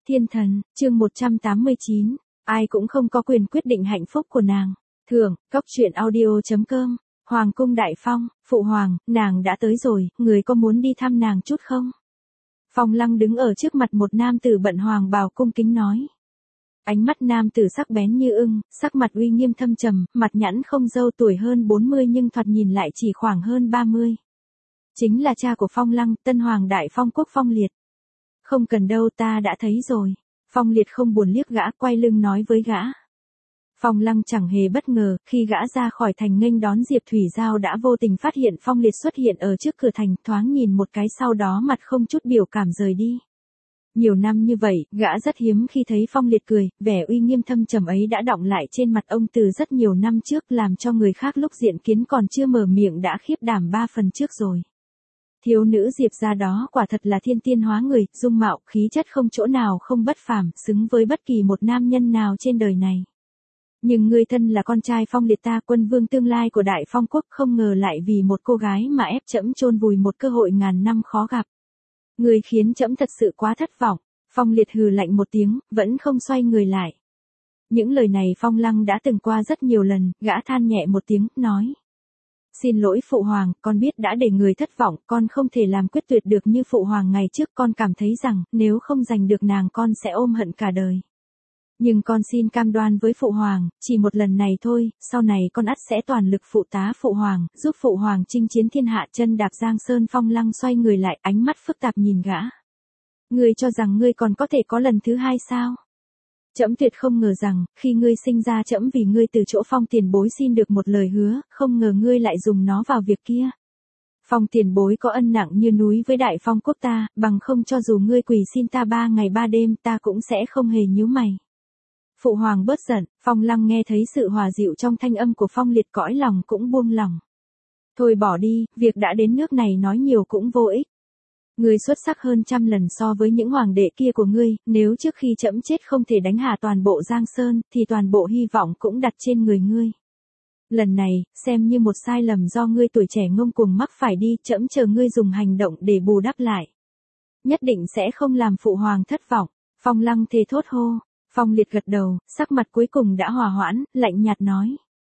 Thiên thần, chương 189, ai cũng không có quyền quyết định hạnh phúc của nàng. Thưởng, Cóc truyện audio.com, Hoàng cung Đại Phong, Phụ Hoàng, nàng đã tới rồi, người có muốn đi thăm nàng chút không? Phong Lăng đứng ở trước mặt một nam tử bận hoàng bào cung kính nói. Ánh mắt nam tử sắc bén như ưng, sắc mặt uy nghiêm thâm trầm, mặt nhẵn không râu, tuổi hơn 40 nhưng thoạt nhìn lại chỉ khoảng hơn 30. Chính là cha của Phong Lăng, Tân Hoàng Đại Phong Quốc Phong Liệt. Không cần đâu, ta đã thấy rồi. Phong Liệt không buồn liếc gã, quay lưng nói với gã. Phong Lăng chẳng hề bất ngờ, khi gã ra khỏi thành nghênh đón Diệp Thủy Giao đã vô tình phát hiện Phong Liệt xuất hiện ở trước cửa thành, thoáng nhìn một cái sau đó mặt không chút biểu cảm rời đi. Nhiều năm như vậy, gã rất hiếm khi thấy Phong Liệt cười, vẻ uy nghiêm thâm trầm ấy đã đọng lại trên mặt ông từ rất nhiều năm trước, làm cho người khác lúc diện kiến còn chưa mở miệng đã khiếp đảm 3 phần trước rồi. Thiếu nữ Diệp gia đó quả thật là thiên tiên hóa người, dung mạo, khí chất không chỗ nào không bất phàm, xứng với bất kỳ một nam nhân nào trên đời này. Nhưng ngươi thân là con trai Phong Liệt ta, quân vương tương lai của Đại Phong Quốc, không ngờ lại vì một cô gái mà ép trẫm chôn vùi một cơ hội ngàn năm khó gặp. Ngươi khiến trẫm thật sự quá thất vọng. Phong Liệt hừ lạnh một tiếng, vẫn không xoay người lại. Những lời này Phong Lăng đã từng qua rất nhiều lần, gã than nhẹ một tiếng, nói. Xin lỗi Phụ Hoàng, con biết đã để người thất vọng, con không thể làm quyết tuyệt được như Phụ Hoàng ngày trước, con cảm thấy rằng, nếu không giành được nàng con sẽ ôm hận cả đời. Nhưng con xin cam đoan với Phụ Hoàng, chỉ một lần này thôi, sau này con ắt sẽ toàn lực phụ tá Phụ Hoàng, giúp Phụ Hoàng chinh chiến thiên hạ. Chân đạp Giang Sơn. Phong Lăng xoay người lại, ánh mắt phức tạp nhìn gã. Ngươi cho rằng ngươi còn có thể có lần thứ hai sao? Trẫm tuyệt không ngờ rằng, khi ngươi sinh ra trẫm vì ngươi từ chỗ Phong tiền bối xin được một lời hứa, không ngờ ngươi lại dùng nó vào việc kia. Phong tiền bối có ân nặng như núi với Đại Phong Quốc ta, bằng không cho dù ngươi quỳ xin ta 3 ngày 3 đêm ta cũng sẽ không hề nhíu mày. Phụ Hoàng bớt giận. Phong Lăng nghe thấy sự hòa dịu trong thanh âm của Phong Liệt, cõi lòng cũng buông lòng. Thôi bỏ đi, việc đã đến nước này nói nhiều cũng vô ích. Ngươi xuất sắc hơn trăm lần so với những hoàng đệ kia của ngươi, nếu trước khi trẫm chết không thể đánh hạ toàn bộ Giang Sơn, thì toàn bộ hy vọng cũng đặt trên người ngươi. Lần này, xem như một sai lầm do ngươi tuổi trẻ ngông cuồng mắc phải đi, trẫm chờ ngươi dùng hành động để bù đắp lại. Nhất định sẽ không làm Phụ Hoàng thất vọng. Phong Lăng thề thốt hô. Phong Liệt gật đầu, sắc mặt cuối cùng đã hòa hoãn, lạnh nhạt nói.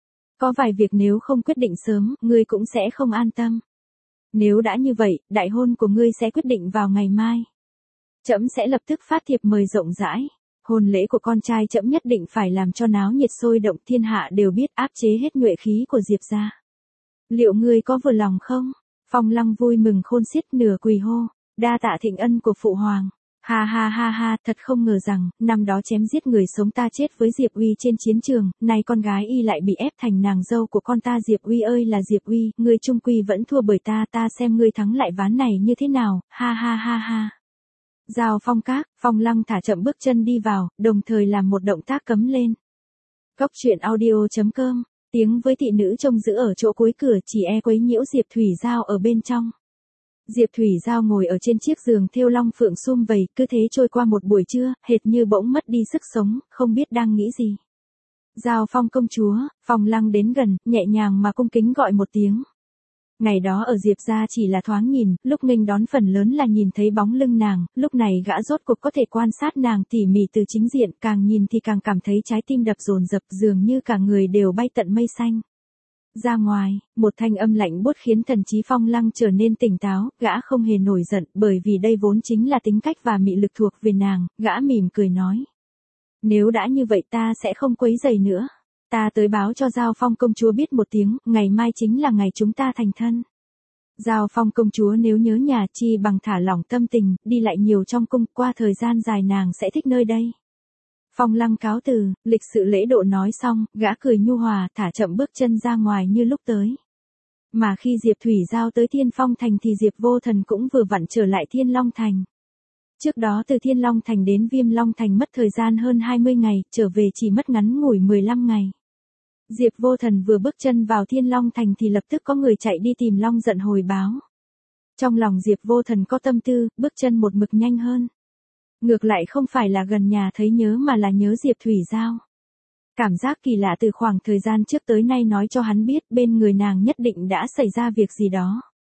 Có vài việc nếu không quyết định sớm, ngươi cũng sẽ không an tâm. Nếu đã như vậy, đại hôn của ngươi sẽ quyết định vào ngày mai. Trẫm sẽ lập tức phát thiệp mời rộng rãi. Hôn lễ của con trai trẫm nhất định phải làm cho náo nhiệt sôi động, thiên hạ đều biết, áp chế hết nhuệ khí của Diệp gia. Liệu ngươi có vừa lòng không? Phong Lăng vui mừng khôn xiết, nửa quỳ hô. Đa tạ thịnh ân của Phụ Hoàng. Ha ha ha ha, thật không ngờ rằng, năm đó chém giết người sống ta chết với Diệp Uy trên chiến trường, nay con gái y lại bị ép thành nàng dâu của con ta. Diệp Uy ơi là Diệp Uy, ngươi chung quy vẫn thua bởi ta, ta xem ngươi thắng lại ván này như thế nào, ha ha ha ha. Giao Phong Các, Phong Lăng thả chậm bước chân đi vào, đồng thời làm một động tác cấm lên. Cóc truyện audio.com, tiếng với thị nữ trông giữ ở chỗ cuối cửa, chỉ e quấy nhiễu Diệp Thủy Giao ở bên trong. Diệp Thủy Giao ngồi ở trên chiếc giường thêu long phượng sum vầy, cứ thế trôi qua một buổi trưa, hệt như bỗng mất đi sức sống, không biết đang nghĩ gì. Giao Phong công chúa. Phong Lăng đến gần, nhẹ nhàng mà cung kính gọi một tiếng. Ngày đó ở Diệp gia chỉ là thoáng nhìn, lúc nghênh đón phần lớn là nhìn thấy bóng lưng nàng, lúc này gã rốt cuộc có thể quan sát nàng tỉ mỉ từ chính diện, càng nhìn thì càng cảm thấy trái tim đập dồn dập, dường như cả người đều bay tận mây xanh. Ra ngoài, một thanh âm lạnh buốt khiến thần trí Phong Lăng trở nên tỉnh táo, gã không hề nổi giận, bởi vì đây vốn chính là tính cách và mị lực thuộc về nàng, gã mỉm cười nói. Nếu đã như vậy ta sẽ không quấy rầy nữa. Ta tới báo cho Giao Phong công chúa biết một tiếng, ngày mai chính là ngày chúng ta thành thân. Giao Phong công chúa nếu nhớ nhà chi bằng thả lỏng tâm tình, đi lại nhiều trong cung, qua thời gian dài nàng sẽ thích nơi đây. Phong Lăng cáo từ, lịch sự lễ độ nói xong, gã cười nhu hòa, thả chậm bước chân ra ngoài như lúc tới. Mà khi Diệp Thủy Giao tới Thiên Phong Thành thì Diệp Vô Thần cũng vừa vặn trở lại Thiên Long Thành. Trước đó từ Thiên Long Thành đến Viêm Long Thành mất thời gian hơn 20 ngày, trở về chỉ mất ngắn ngủi 15 ngày. Diệp Vô Thần vừa bước chân vào Thiên Long Thành thì lập tức có người chạy đi tìm Long Giận hồi báo. Trong lòng Diệp Vô Thần có tâm tư, bước chân một mực nhanh hơn. Ngược lại không phải là gần nhà thấy nhớ mà là nhớ Diệp Thủy Giao. Cảm giác kỳ lạ từ khoảng thời gian trước tới nay nói cho hắn biết bên người nàng nhất định đã xảy ra việc gì đó.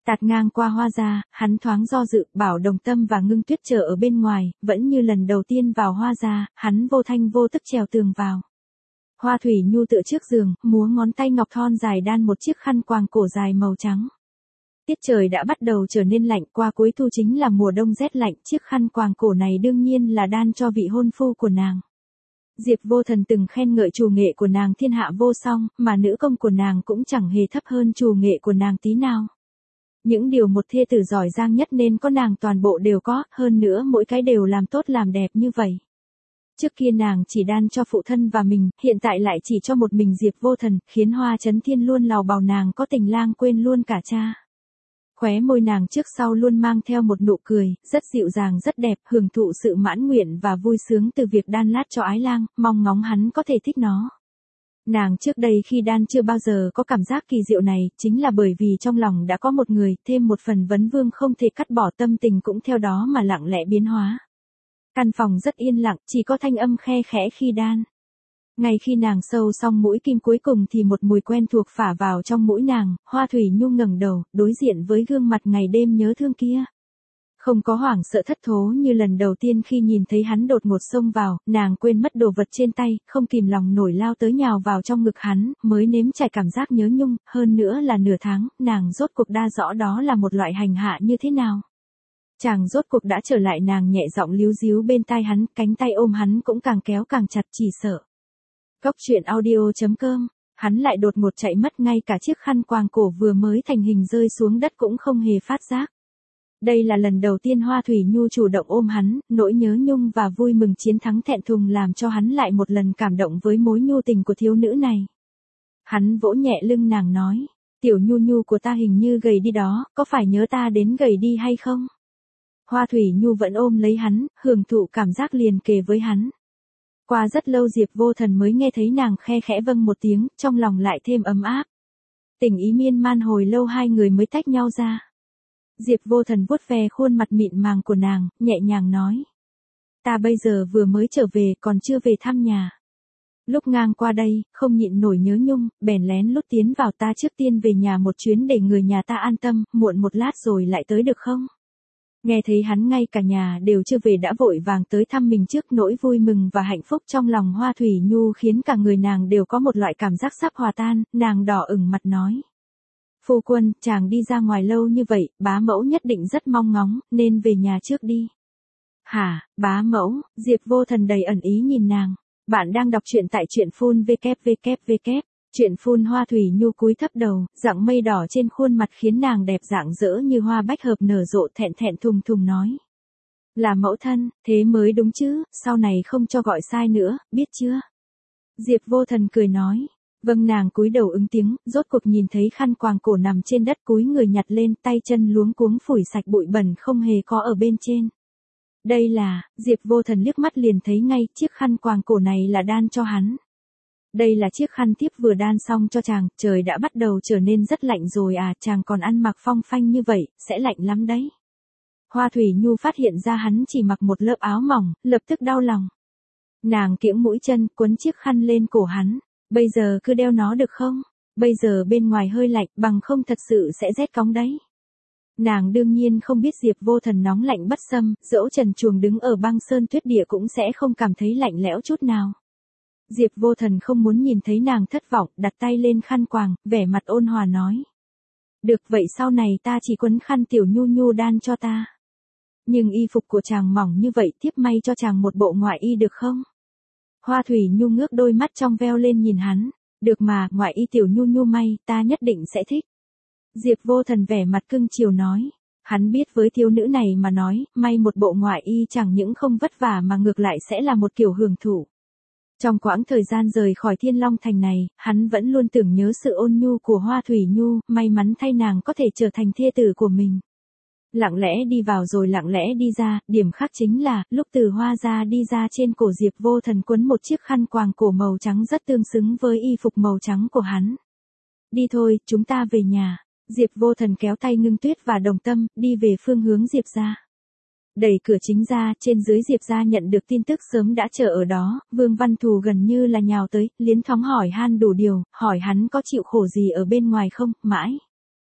Tạt ngang qua Hoa gia, hắn thoáng do dự, bảo Đồng Tâm và Ngưng Tuyết chờ ở bên ngoài, vẫn như lần đầu tiên vào Hoa gia, hắn vô thanh vô tức trèo tường vào. Hoa Thủy Nhu tựa trước giường, múa ngón tay ngọc thon dài đan một chiếc khăn quàng cổ dài màu trắng. Tiết trời đã bắt đầu trở nên lạnh, qua cuối thu chính là mùa đông rét lạnh, chiếc khăn quàng cổ này đương nhiên là đan cho vị hôn phu của nàng. Diệp Vô Thần từng khen ngợi trù nghệ của nàng thiên hạ vô song, mà nữ công của nàng cũng chẳng hề thấp hơn trù nghệ của nàng tí nào. Những điều một thê tử giỏi giang nhất nên có nàng toàn bộ đều có, hơn nữa mỗi cái đều làm tốt làm đẹp như vậy. Trước kia nàng chỉ đan cho phụ thân và mình, hiện tại lại chỉ cho một mình Diệp Vô Thần, khiến Hoa Chấn Thiên luôn lào bảo nàng có tình lang quên luôn cả cha. Khóe môi nàng trước sau luôn mang theo một nụ cười, rất dịu dàng rất đẹp, hưởng thụ sự mãn nguyện và vui sướng từ việc đan lát cho ái lang, mong ngóng hắn có thể thích nó. Nàng trước đây khi đan chưa bao giờ có cảm giác kỳ diệu này, chính là bởi vì trong lòng đã có một người, thêm một phần vấn vương không thể cắt bỏ, tâm tình cũng theo đó mà lặng lẽ biến hóa. Căn phòng rất yên lặng, chỉ có thanh âm khe khẽ khi đan. Ngay khi nàng sâu xong mũi kim cuối cùng thì một mùi quen thuộc phả vào trong mũi nàng, Hoa Thủy Nhu ngẩng đầu, đối diện với gương mặt ngày đêm nhớ thương kia. Không có hoảng sợ thất thố như lần đầu tiên khi nhìn thấy hắn đột ngột xông vào, nàng quên mất đồ vật trên tay, không kìm lòng nổi lao tới nhào vào trong ngực hắn, mới nếm trải cảm giác nhớ nhung, hơn nữa là nửa tháng, nàng rốt cuộc đa rõ đó là một loại hành hạ như thế nào. Chàng rốt cuộc đã trở lại, nàng nhẹ giọng líu díu bên tai hắn, cánh tay ôm hắn cũng càng kéo càng chặt, chỉ sợ. Cốc truyện audio.com, hắn lại đột ngột chạy mất, ngay cả chiếc khăn quàng cổ vừa mới thành hình rơi xuống đất cũng không hề phát giác. Đây là lần đầu tiên Hoa Thủy Nhu chủ động ôm hắn, nỗi nhớ nhung và vui mừng chiến thắng thẹn thùng làm cho hắn lại một lần cảm động với mối nhu tình của thiếu nữ này. Hắn vỗ nhẹ lưng nàng nói, tiểu Nhu Nhu của ta hình như gầy đi đó, có phải nhớ ta đến gầy đi hay không? Hoa Thủy Nhu vẫn ôm lấy hắn, hưởng thụ cảm giác liền kề với hắn. Qua rất lâu Diệp Vô Thần mới nghe thấy nàng khe khẽ vâng một tiếng, trong lòng lại thêm ấm áp. Tình ý miên man hồi lâu hai người mới tách nhau ra. Diệp Vô Thần vuốt ve khuôn mặt mịn màng của nàng, nhẹ nhàng nói. Ta bây giờ vừa mới trở về, còn chưa về thăm nhà. Lúc ngang qua đây, không nhịn nổi nhớ nhung, bèn lén lút tiến vào, ta trước tiên về nhà một chuyến để người nhà ta an tâm, muộn một lát rồi lại tới được không? Nghe thấy hắn ngay cả nhà đều chưa về đã vội vàng tới thăm mình trước, nỗi vui mừng và hạnh phúc trong lòng Hoa Thủy Nhu khiến cả người nàng đều có một loại cảm giác sắp hòa tan, nàng đỏ ửng mặt nói. Phu quân, chàng đi ra ngoài lâu như vậy, bá mẫu nhất định rất mong ngóng, nên về nhà trước đi. Hả, bá mẫu, Diệp Vô Thần đầy ẩn ý nhìn nàng. Bạn đang đọc truyện tại truyện phun www. Truyện phun. Hoa Thủy Nhu cúi thấp đầu, dạng mây đỏ trên khuôn mặt khiến nàng đẹp rạng rỡ như hoa bách hợp nở rộ, thẹn thẹn thùng thùng nói. Là mẫu thân, thế mới đúng chứ, sau này không cho gọi sai nữa, biết chưa? Diệp Vô Thần cười nói. Vâng, nàng cúi đầu ứng tiếng, rốt cuộc nhìn thấy khăn quàng cổ nằm trên đất, cúi người nhặt lên, tay chân luống cuống phủi sạch bụi bẩn không hề có ở bên trên. Đây là, Diệp Vô Thần liếc mắt liền thấy ngay, chiếc khăn quàng cổ này là đan cho hắn. Đây là chiếc khăn thiếp vừa đan xong cho chàng, trời đã bắt đầu trở nên rất lạnh rồi à, chàng còn ăn mặc phong phanh như vậy, sẽ lạnh lắm đấy. Hoa Thủy Nhu phát hiện ra hắn chỉ mặc một lớp áo mỏng, lập tức đau lòng. Nàng kiễng mũi chân, quấn chiếc khăn lên cổ hắn. Bây giờ cứ đeo nó được không? Bây giờ bên ngoài hơi lạnh, bằng không thật sự sẽ rét cóng đấy. Nàng đương nhiên không biết Diệp Vô Thần nóng lạnh bất xâm, dẫu trần truồng đứng ở băng sơn tuyết địa cũng sẽ không cảm thấy lạnh lẽo chút nào. Diệp Vô Thần không muốn nhìn thấy nàng thất vọng, đặt tay lên khăn quàng, vẻ mặt ôn hòa nói. Được vậy, sau này ta chỉ quấn khăn tiểu Nhu Nhu đan cho ta. Nhưng y phục của chàng mỏng như vậy, tiếp may cho chàng một bộ ngoại y được không? Hoa Thủy Nhu ngước đôi mắt trong veo lên nhìn hắn. Được mà, ngoại y tiểu Nhu Nhu may, ta nhất định sẽ thích. Diệp Vô Thần vẻ mặt cưng chiều nói. Hắn biết với thiếu nữ này mà nói, may một bộ ngoại y chẳng những không vất vả mà ngược lại sẽ là một kiểu hưởng thụ. Trong quãng thời gian rời khỏi Thiên Long Thành này, hắn vẫn luôn tưởng nhớ sự ôn nhu của Hoa Thủy Nhu, may mắn thay nàng có thể trở thành thê tử của mình. Lặng lẽ đi vào rồi lặng lẽ đi ra, điểm khác chính là, lúc từ Hoa gia đi ra, trên cổ Diệp Vô Thần quấn một chiếc khăn quàng cổ màu trắng rất tương xứng với y phục màu trắng của hắn. Đi thôi, chúng ta về nhà. Diệp Vô Thần kéo tay Ngưng Tuyết và Đồng Tâm, đi về phương hướng Diệp gia. Đẩy cửa chính ra, trên dưới Diệp gia nhận được tin tức sớm đã chờ ở đó, Vương Văn Thù gần như là nhào tới, liến thoáng hỏi han đủ điều, hỏi hắn có chịu khổ gì ở bên ngoài không, mãi.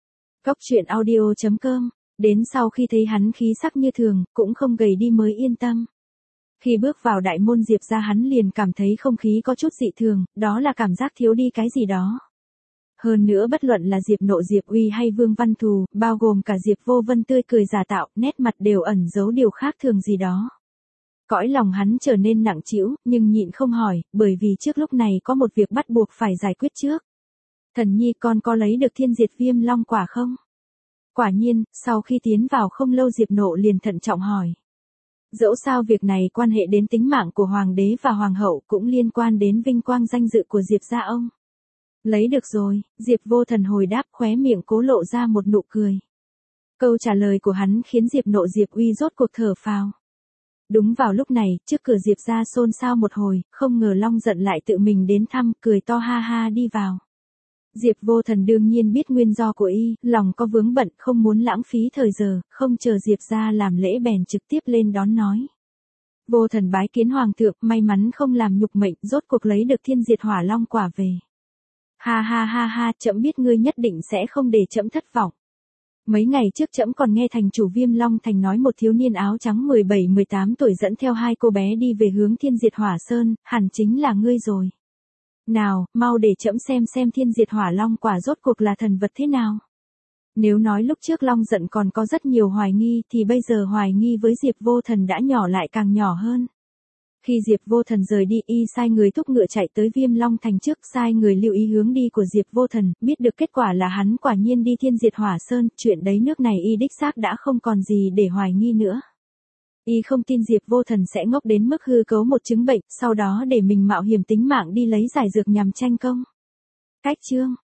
Cóc truyện audio.com, đến sau khi thấy hắn khí sắc như thường, cũng không gầy đi mới yên tâm. Khi bước vào đại môn Diệp ra hắn liền cảm thấy không khí có chút dị thường, đó là cảm giác thiếu đi cái gì đó. Hơn nữa bất luận là Diệp Nộ Diệp Uy hay Vương Văn Thù, bao gồm cả Diệp Vô Vân tươi cười giả tạo, nét mặt đều ẩn giấu điều khác thường gì đó. Cõi lòng hắn trở nên nặng trĩu, nhưng nhịn không hỏi, bởi vì trước lúc này có một việc bắt buộc phải giải quyết trước. Thần nhi con có lấy được thiên diệt viêm long quả không? Quả nhiên, sau khi tiến vào không lâu Diệp Nộ liền thận trọng hỏi. Dẫu sao việc này quan hệ đến tính mạng của hoàng đế và hoàng hậu, cũng liên quan đến vinh quang danh dự của Diệp gia ông. Lấy được rồi, Diệp Vô Thần hồi đáp, khóe miệng cố lộ ra một nụ cười. Câu trả lời của hắn khiến Diệp Nộ Diệp Uy rốt cuộc thở phào. Đúng vào lúc này, trước cửa Diệp gia xôn xao một hồi, không ngờ Long Giận lại tự mình đến thăm, cười to ha ha đi vào. Diệp Vô Thần đương nhiên biết nguyên do của y, lòng có vướng bận, không muốn lãng phí thời giờ, không chờ Diệp gia làm lễ bèn trực tiếp lên đón nói. Vô Thần bái kiến hoàng thượng, may mắn không làm nhục mệnh, rốt cuộc lấy được thiên diệt hỏa long quả về. Ha ha ha ha, trẫm biết ngươi nhất định sẽ không để trẫm thất vọng. Mấy ngày trước trẫm còn nghe thành chủ Viêm Long Thành nói một thiếu niên áo trắng 17-18 tuổi dẫn theo hai cô bé đi về hướng thiên diệt hỏa sơn, hẳn chính là ngươi rồi. Nào, mau để trẫm xem thiên diệt hỏa long quả rốt cuộc là thần vật thế nào. Nếu nói lúc trước Long Giận còn có rất nhiều hoài nghi thì bây giờ hoài nghi với Diệp Vô Thần đã nhỏ lại càng nhỏ hơn. Khi Diệp Vô Thần rời đi y sai người thúc ngựa chạy tới Viêm Long Thành trước, sai người lưu ý hướng đi của Diệp Vô Thần, biết được kết quả là hắn quả nhiên đi thiên diệt hỏa sơn, chuyện đấy nước này y đích xác đã không còn gì để hoài nghi nữa. Y không tin Diệp Vô Thần sẽ ngốc đến mức hư cấu một chứng bệnh, sau đó để mình mạo hiểm tính mạng đi lấy giải dược nhằm tranh công. Cách chương